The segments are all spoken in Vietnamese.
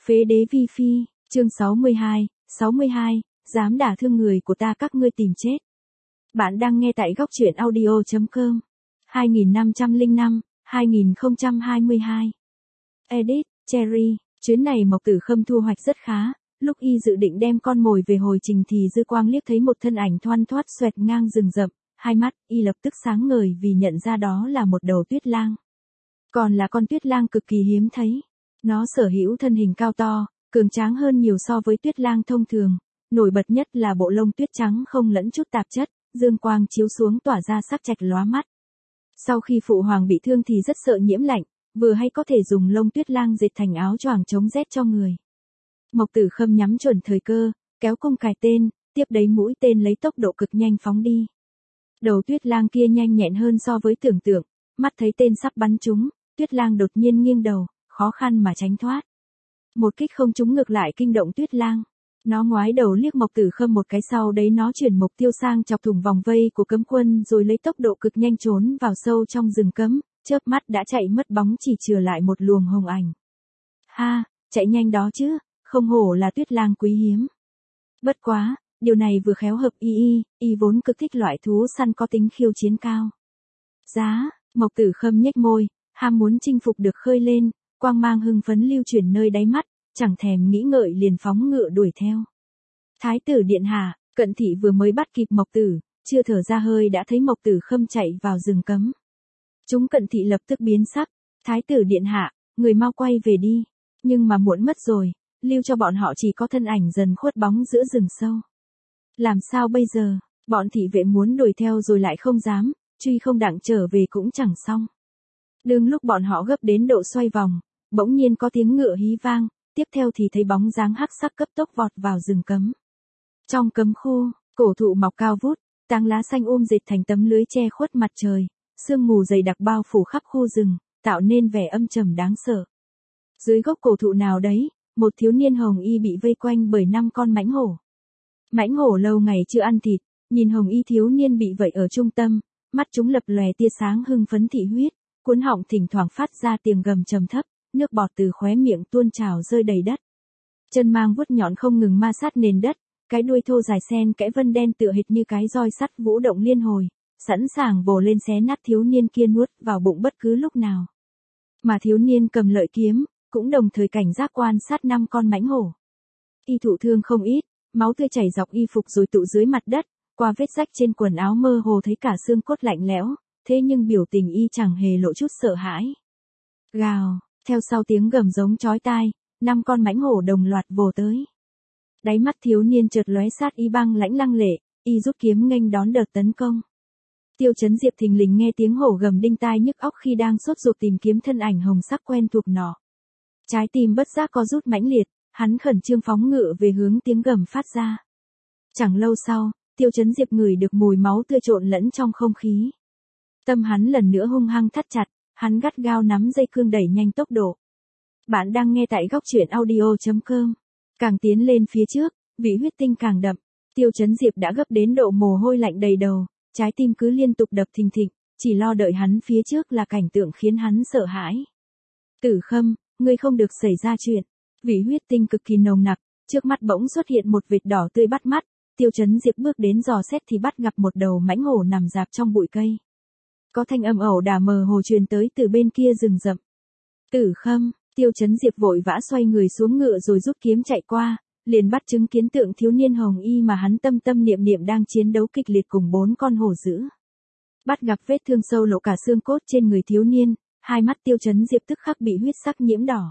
Phế đế vi phi, chương 62, dám đả thương người của ta các ngươi tìm chết. Bạn đang nghe tại góc truyện audio.com. 2505, 2022. Edit, Cherry, chuyến này Mộc Tử Khâm thu hoạch rất khá, lúc y dự định đem con mồi về hồi trình thì dư quang liếc thấy một thân ảnh thoăn thoắt xoẹt ngang rừng rậm, hai mắt y lập tức sáng ngời vì nhận ra đó là một đầu tuyết lang. Còn là con tuyết lang cực kỳ hiếm thấy. Nó sở hữu thân hình cao to, cường tráng hơn nhiều so với tuyết lang thông thường, nổi bật nhất là bộ lông tuyết trắng không lẫn chút tạp chất, dương quang chiếu xuống tỏa ra sắc trạch lóa mắt. Sau khi phụ hoàng bị thương thì rất sợ nhiễm lạnh, vừa hay có thể dùng lông tuyết lang dệt thành áo choàng chống rét cho người. Mộc Tử Khâm nhắm chuẩn thời cơ, kéo cung cài tên, tiếp đấy mũi tên lấy tốc độ cực nhanh phóng đi. Đầu tuyết lang kia nhanh nhẹn hơn so với tưởng tượng, mắt thấy tên sắp bắn trúng, tuyết lang đột nhiên nghiêng đầu, khó khăn mà tránh thoát. Một kích không trúng ngược lại kinh động tuyết lang. Nó ngoái đầu liếc Mộc Tử Khâm một cái, sau đấy nó chuyển mục tiêu sang chọc thủng vòng vây của cấm quân rồi lấy tốc độ cực nhanh trốn vào sâu trong rừng cấm, chớp mắt đã chạy mất bóng chỉ chừa lại một luồng hồng ảnh. Ha, chạy nhanh đó chứ, không hổ là tuyết lang quý hiếm. Bất quá, điều này vừa khéo hợp y vốn cực thích loại thú săn có tính khiêu chiến cao. Giá, Mộc Tử Khâm nhếch môi, ham muốn chinh phục được khơi lên, quang mang hưng phấn lưu chuyển nơi đáy mắt, chẳng thèm nghĩ ngợi liền phóng ngựa đuổi theo. Thái tử điện hạ, Cận thị vừa mới bắt kịp Mộc Tử, chưa thở ra hơi đã thấy Mộc Tử Khâm chạy vào rừng cấm. Chúng Cận thị lập tức biến sắc, Thái tử điện hạ, người mau quay về đi, nhưng mà muộn mất rồi, lưu cho bọn họ chỉ có thân ảnh dần khuất bóng giữa rừng sâu. Làm sao bây giờ, bọn thị vệ muốn đuổi theo rồi lại không dám, truy không đặng trở về cũng chẳng xong. Đương lúc bọn họ gấp đến độ xoay vòng, bỗng nhiên có tiếng ngựa hí vang, tiếp theo thì thấy bóng dáng hắc sắc cấp tốc vọt vào rừng cấm. Trong cấm khu, cổ thụ mọc cao vút, tán lá xanh dệt thành tấm lưới che khuất mặt trời, sương mù dày đặc bao phủ khắp khu rừng, tạo nên vẻ âm trầm đáng sợ. Dưới gốc cổ thụ nào đấy, một thiếu niên hồng y bị vây quanh bởi 5 con mãnh hổ. Mãnh hổ lâu ngày chưa ăn thịt, nhìn hồng y thiếu niên bị vậy ở trung tâm, mắt chúng lập lòe tia sáng hưng phấn thị huyết, cuốn họng thỉnh thoảng phát ra tiếng gầm trầm thấp, nước bọt từ khóe miệng tuôn trào rơi đầy đất. Chân mang vuốt nhọn không ngừng ma sát nền đất, cái đuôi thô dài xen kẽ vân đen tựa hệt như cái roi sắt vũ động liên hồi, sẵn sàng vồ lên xé nát thiếu niên kia nuốt vào bụng bất cứ lúc nào. Mà thiếu niên cầm lợi kiếm, cũng đồng thời cảnh giác quan sát 5 con mãnh hổ. Y thụ thương không ít, máu tươi chảy dọc y phục rồi tụ dưới mặt đất, qua vết rách trên quần áo mơ hồ thấy cả xương cốt lạnh lẽo, thế nhưng biểu tình y chẳng hề lộ chút sợ hãi. Gào, theo sau tiếng gầm giống chói tai, 5 con mãnh hổ đồng loạt vồ tới. Đáy mắt thiếu niên chợt lóe sát ý băng lãnh lăng lệ, y rút kiếm nghênh đón đợt tấn công. Tiêu Chấn Diệp thình lình nghe tiếng hổ gầm đinh tai nhức óc khi đang sốt ruột tìm kiếm thân ảnh hồng sắc quen thuộc nọ. Trái tim bất giác co rút mãnh liệt, hắn khẩn trương phóng ngựa về hướng tiếng gầm phát ra. Chẳng lâu sau, Tiêu Chấn Diệp ngửi được mùi máu tươi trộn lẫn trong không khí. Tâm hắn lần nữa hung hăng thắt chặt, hắn gắt gao nắm dây cương đẩy nhanh tốc độ. Bạn đang nghe tại góc truyện audio.com. Càng tiến lên phía trước, vị huyết tinh càng đậm. Tiêu Chấn Diệp đã gấp đến độ mồ hôi lạnh đầy đầu, trái tim cứ liên tục đập thình thịch, chỉ lo đợi hắn phía trước là cảnh tượng khiến hắn sợ hãi. Tử Khâm, ngươi không được xảy ra chuyện. Vị huyết tinh cực kỳ nồng nặc, trước mắt bỗng xuất hiện một vệt đỏ tươi bắt mắt. Tiêu Chấn Diệp bước đến dò xét thì bắt gặp một đầu mãnh hổ nằm rạp trong bụi cây. Có thanh âm ẩu đả mờ hồ truyền tới từ bên kia rừng rậm. Tử Khâm, Tiêu Chấn Diệp vội vã xoay người xuống ngựa rồi rút kiếm chạy qua, liền bắt chứng kiến tượng thiếu niên hồng y mà hắn tâm tâm niệm niệm đang chiến đấu kịch liệt cùng 4 con hổ dữ. Bắt gặp vết thương sâu lộ cả xương cốt trên người thiếu niên, hai mắt Tiêu Chấn Diệp tức khắc bị huyết sắc nhiễm đỏ.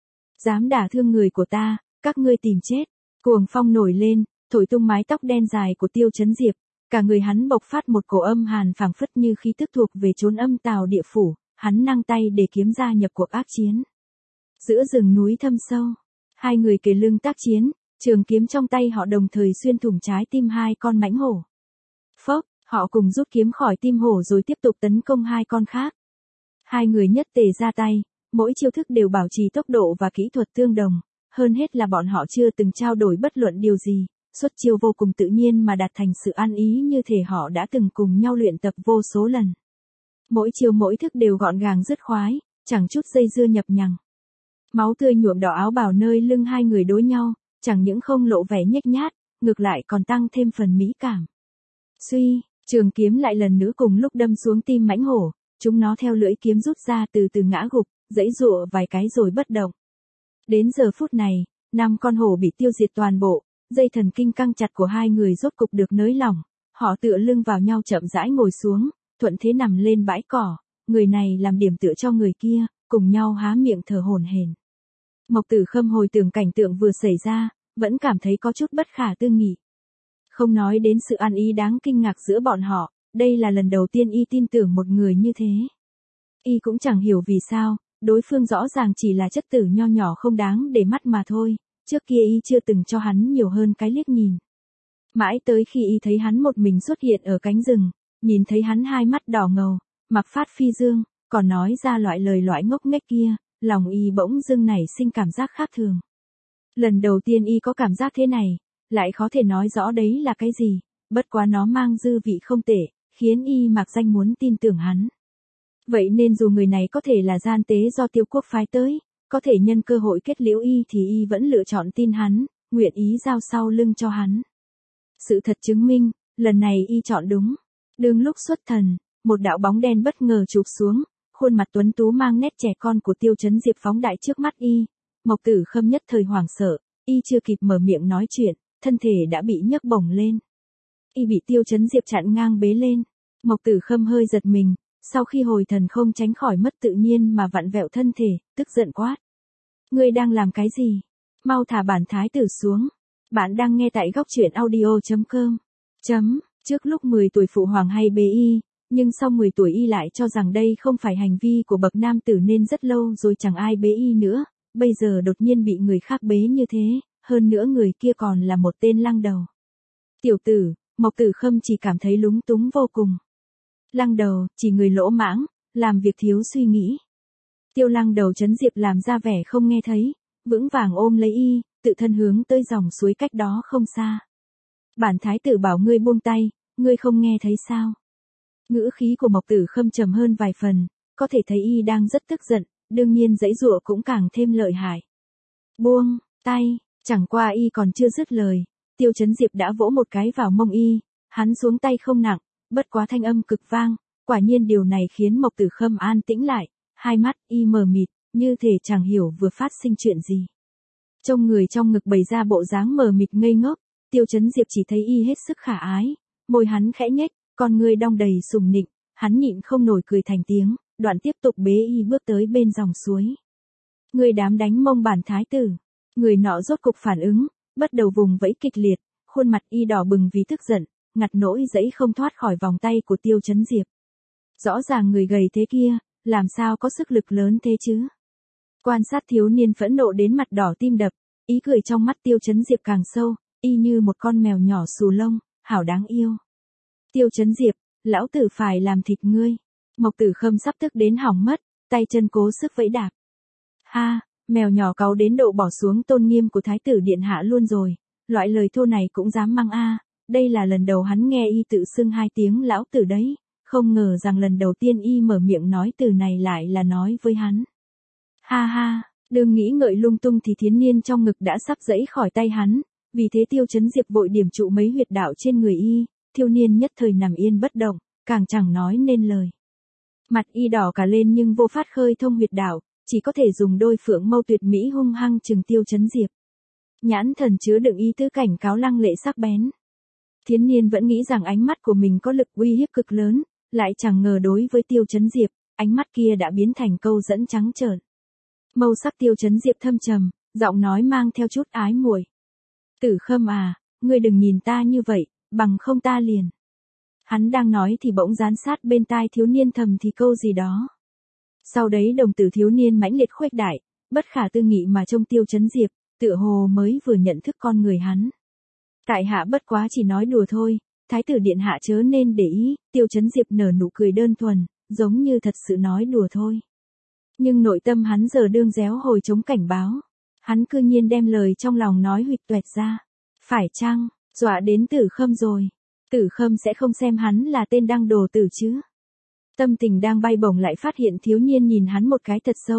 Dám đả thương người của ta, các ngươi tìm chết. Cuồng phong nổi lên, thổi tung mái tóc đen dài của Tiêu Chấn Diệp, cả người hắn bộc phát một cổ âm hàn phảng phất như khí tức thuộc về chốn âm tào địa phủ, hắn nâng tay để kiếm ra nhập cuộc ác chiến. Giữa rừng núi thâm sâu, hai người kề lưng tác chiến, trường kiếm trong tay họ đồng thời xuyên thủng trái tim 2 con mãnh hổ. Phốc, họ cùng rút kiếm khỏi tim hổ rồi tiếp tục tấn công 2 con khác. Hai người nhất tề ra tay, mỗi chiêu thức đều bảo trì tốc độ và kỹ thuật tương đồng, hơn hết là bọn họ chưa từng trao đổi bất luận điều gì, xuất chiêu vô cùng tự nhiên mà đạt thành sự ăn ý như thể họ đã từng cùng nhau luyện tập vô số lần. Mỗi chiêu mỗi thức đều gọn gàng dứt khoái, chẳng chút dây dưa nhập nhằng. Máu tươi nhuộm đỏ áo bào nơi lưng hai người đối nhau, chẳng những không lộ vẻ nhếch nhác, ngược lại còn tăng thêm phần mỹ cảm. Suy, trường kiếm lại lần nữa cùng lúc đâm xuống tim mãnh hổ, chúng nó theo lưỡi kiếm rút ra từ từ ngã gục, giãy giụa vài cái rồi bất động. Đến giờ phút này, 5 con hổ bị tiêu diệt toàn bộ, dây thần kinh căng chặt của hai người rốt cục được nới lỏng, họ tựa lưng vào nhau chậm rãi ngồi xuống, thuận thế nằm lên bãi cỏ, người này làm điểm tựa cho người kia, cùng nhau há miệng thở hổn hển. Mộc Tử Khâm hồi tưởng cảnh tượng vừa xảy ra, vẫn cảm thấy có chút bất khả tư nghị. Không nói đến sự ăn ý đáng kinh ngạc giữa bọn họ, đây là lần đầu tiên y tin tưởng một người như thế. Y cũng chẳng hiểu vì sao, đối phương rõ ràng chỉ là chất tử nho nhỏ không đáng để mắt mà thôi, trước kia y chưa từng cho hắn nhiều hơn cái liếc nhìn. Mãi tới khi y thấy hắn một mình xuất hiện ở cánh rừng, nhìn thấy hắn hai mắt đỏ ngầu, mặc phát phi dương, còn nói ra loại lời loại ngốc nghếch kia, lòng y bỗng dưng nảy sinh cảm giác khác thường. Lần đầu tiên y có cảm giác thế này, lại khó thể nói rõ đấy là cái gì, bất quá nó mang dư vị không tệ, khiến y mạc danh muốn tin tưởng hắn. Vậy nên dù người này có thể là gian tế do Tiêu Quốc phái tới, có thể nhân cơ hội kết liễu y thì y vẫn lựa chọn tin hắn, nguyện ý giao sau lưng cho hắn. Sự thật chứng minh, lần này y chọn đúng. Đương lúc xuất thần, một đạo bóng đen bất ngờ chụp xuống, khuôn mặt tuấn tú mang nét trẻ con của Tiêu Chấn Diệp phóng đại trước mắt y. Mộc Tử Khâm nhất thời hoảng sợ, y chưa kịp mở miệng nói chuyện, thân thể đã bị nhấc bổng lên. Y bị Tiêu Chấn Diệp chặn ngang bế lên. Mộc Tử Khâm hơi giật mình, sau khi hồi thần không tránh khỏi mất tự nhiên mà vặn vẹo thân thể, tức giận quát. Ngươi đang làm cái gì? Mau thả bản thái tử xuống. Bạn đang nghe tại góc truyện audio.com. Trước lúc 10 tuổi phụ hoàng hay bế y, nhưng sau 10 tuổi y lại cho rằng đây không phải hành vi của bậc nam tử nên rất lâu rồi chẳng ai bế y nữa, bây giờ đột nhiên bị người khác bế như thế, hơn nữa người kia còn là một tên lăng đầu. Tiểu tử, Mộc Tử Khâm chỉ cảm thấy lúng túng vô cùng. Lăng đầu, chỉ người lỗ mãng, làm việc thiếu suy nghĩ. Tiêu Lăng Đầu Chấn Diệp làm ra vẻ không nghe thấy, vững vàng ôm lấy y, tự thân hướng tới dòng suối cách đó không xa. Bản thái tử bảo ngươi buông tay, ngươi không nghe thấy sao? Ngữ khí của Mộc Tử Khâm trầm hơn vài phần, có thể thấy y đang rất tức giận, đương nhiên giãy giụa cũng càng thêm lợi hại. Buông tay, chẳng qua y còn chưa dứt lời, Tiêu Chấn Diệp đã vỗ một cái vào mông y, hắn xuống tay không nặng, bất quá thanh âm cực vang, quả nhiên điều này khiến Mộc Tử Khâm an tĩnh lại, hai mắt y mờ mịt, như thể chẳng hiểu vừa phát sinh chuyện gì. Trông người trong ngực bày ra bộ dáng mờ mịt ngây ngốc, Tiêu Chấn Diệp chỉ thấy y hết sức khả ái, môi hắn khẽ nhếch, con ngươi đong đầy sùng nịnh, hắn nhịn không nổi cười thành tiếng, đoạn tiếp tục bế y bước tới bên dòng suối. Người đám đánh mông bản thái tử, người nọ rốt cục phản ứng, bắt đầu vùng vẫy kịch liệt, khuôn mặt y đỏ bừng vì tức giận, ngặt nỗi giãy không thoát khỏi vòng tay của Tiêu Chấn Diệp. Rõ ràng người gầy thế kia, làm sao có sức lực lớn thế chứ? Quan sát thiếu niên phẫn nộ đến mặt đỏ tim đập, ý cười trong mắt Tiêu Chấn Diệp càng sâu, y như một con mèo nhỏ xù lông, hảo đáng yêu. Tiêu Chấn Diệp, lão tử phải làm thịt ngươi. Mộc Tử Khâm sắp tức đến hỏng mất, tay chân cố sức vẫy đạp. Ha, mèo nhỏ cáu đến độ bỏ xuống tôn nghiêm của thái tử điện hạ luôn rồi, loại lời thô này cũng dám mang a. Đây là lần đầu hắn nghe y tự xưng hai tiếng lão tử đấy, không ngờ rằng lần đầu tiên y mở miệng nói từ này lại là nói với hắn. Ha ha, đừng nghĩ ngợi lung tung thì thiến niên trong ngực đã sắp giãy khỏi tay hắn, vì thế Tiêu Chấn Diệp vội điểm trụ mấy huyệt đạo trên người y, thiếu niên nhất thời nằm yên bất động, càng chẳng nói nên lời. Mặt y đỏ cả lên nhưng vô phát khơi thông huyệt đạo, chỉ có thể dùng đôi phượng mâu tuyệt mỹ hung hăng trừng Tiêu Chấn Diệp. Nhãn thần chứa đựng ý tứ cảnh cáo lăng lệ sắc bén. Thiến niên vẫn nghĩ rằng ánh mắt của mình có lực uy hiếp cực lớn, lại chẳng ngờ đối với Tiêu Chấn Diệp, ánh mắt kia đã biến thành câu dẫn trắng trợn. Mâu sắc Tiêu Chấn Diệp thâm trầm, giọng nói mang theo chút ái muội. Tử Khâm à, ngươi đừng nhìn ta như vậy, bằng không ta liền. Hắn đang nói thì bỗng dán sát bên tai thiếu niên thầm thì câu gì đó. Sau đấy đồng tử thiếu niên mãnh liệt khuếch đại, bất khả tư nghị mà trông Tiêu Chấn Diệp, tựa hồ mới vừa nhận thức con người hắn. Tại hạ bất quá chỉ nói đùa thôi, thái tử điện hạ chớ nên để ý, Tiêu Chấn Diệp nở nụ cười đơn thuần, giống như thật sự nói đùa thôi. Nhưng nội tâm hắn giờ đương réo hồi chống cảnh báo. Hắn cư nhiên đem lời trong lòng nói huỵch toẹt ra. Phải chăng, dọa đến Tử Khâm rồi. Tử Khâm sẽ không xem hắn là tên đăng đồ tử chứ. Tâm tình đang bay bổng lại phát hiện thiếu niên nhìn hắn một cái thật sâu,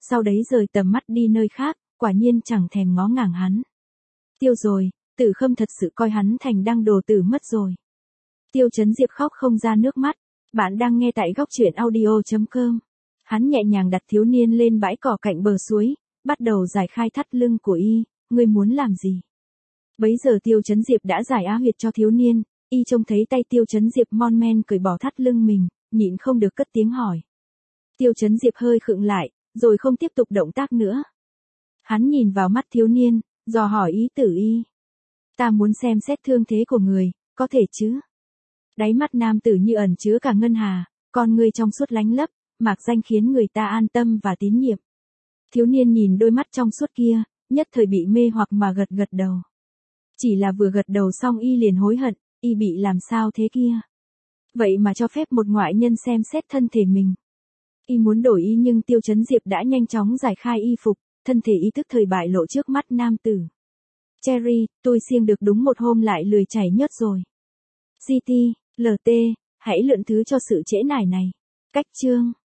sau đấy rời tầm mắt đi nơi khác, quả nhiên chẳng thèm ngó ngàng hắn. Tiêu rồi, Tử Khâm thật sự coi hắn thành đang đồ tử mất rồi. Tiêu Chấn Diệp khóc không ra nước mắt. Bạn đang nghe tại góc truyện audio.com. Hắn nhẹ nhàng đặt thiếu niên lên bãi cỏ cạnh bờ suối, bắt đầu giải khai thắt lưng của y, ngươi muốn làm gì? Bấy giờ Tiêu Chấn Diệp đã giải á huyệt cho thiếu niên, y trông thấy tay Tiêu Chấn Diệp mon men cởi bỏ thắt lưng mình, nhịn không được cất tiếng hỏi. Tiêu Chấn Diệp hơi khựng lại, rồi không tiếp tục động tác nữa. Hắn nhìn vào mắt thiếu niên, dò hỏi ý tử y. Ta muốn xem xét thương thế của người, có thể chứ? Đáy mắt nam tử như ẩn chứa cả ngân hà, con ngươi trong suốt lánh lấp, mạc danh khiến người ta an tâm và tín nhiệm. Thiếu niên nhìn đôi mắt trong suốt kia, nhất thời bị mê hoặc mà gật gật đầu. Chỉ là vừa gật đầu xong y liền hối hận, y bị làm sao thế kia? Vậy mà cho phép một ngoại nhân xem xét thân thể mình. Y muốn đổi y nhưng Tiêu Chấn Diệp đã nhanh chóng giải khai y phục, thân thể y tức thời bại lộ trước mắt nam tử. Cherry, tôi siêng được đúng một hôm lại lười chảy nhớt rồi. GT, LT, hãy lượng thứ cho sự trễ nải này. Cách chương